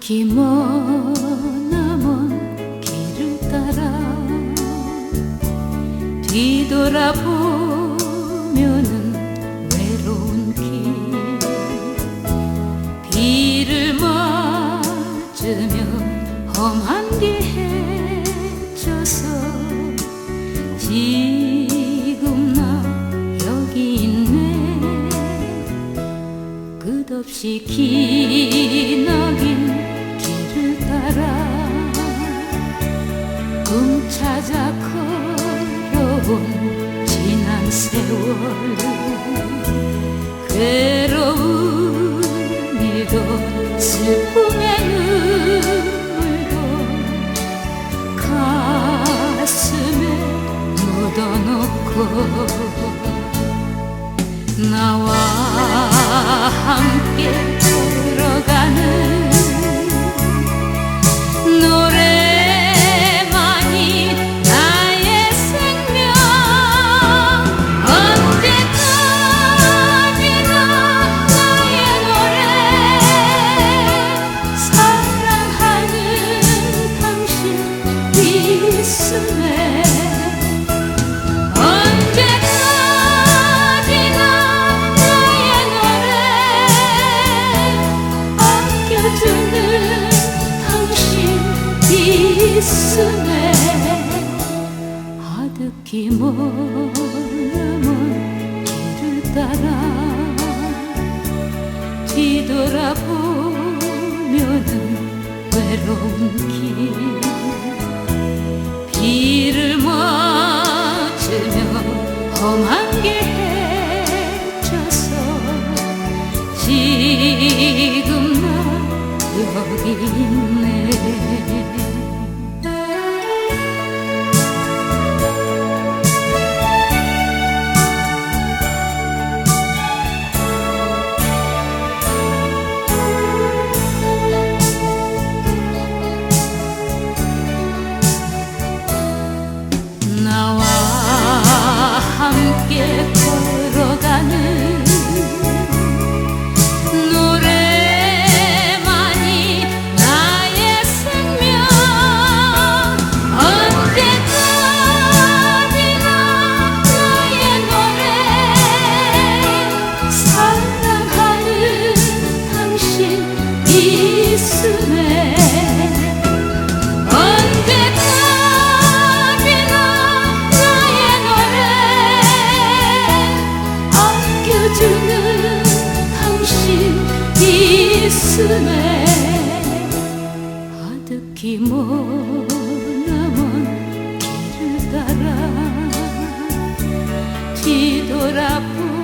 아득히 머나먼 길을 따라 뒤돌아보면은 외로운 길, 비를 맞으며 험한 길 헤쳐서 지금 나 여기 있네. 끝없이 기나긴 길을 따라 찾아 걸어온 지난 세월, 괴로운 일도 슬픔의 눈물도 가슴에 묻어놓고 나와 함께 걸어가는 노래만이 나의 생명. 언제까지나 나의 노래, 사랑하는 당신 있음에. 언제까지나 나의 노래, 아껴주는 당신 있음에. 아득히 머나먼 길을 따라 뒤돌아보면은 외로운 길, 비를 맞으며 험한 길 헤쳐서 지금 나 여기 있네. 나와 함께 걸어가는 노래만이 나의 생명. 언제까지나 나의 노래, 사랑하는 당신 있음에. 주는 당신 있음에. 아득히 머나먼 길을 따라 뒤돌아보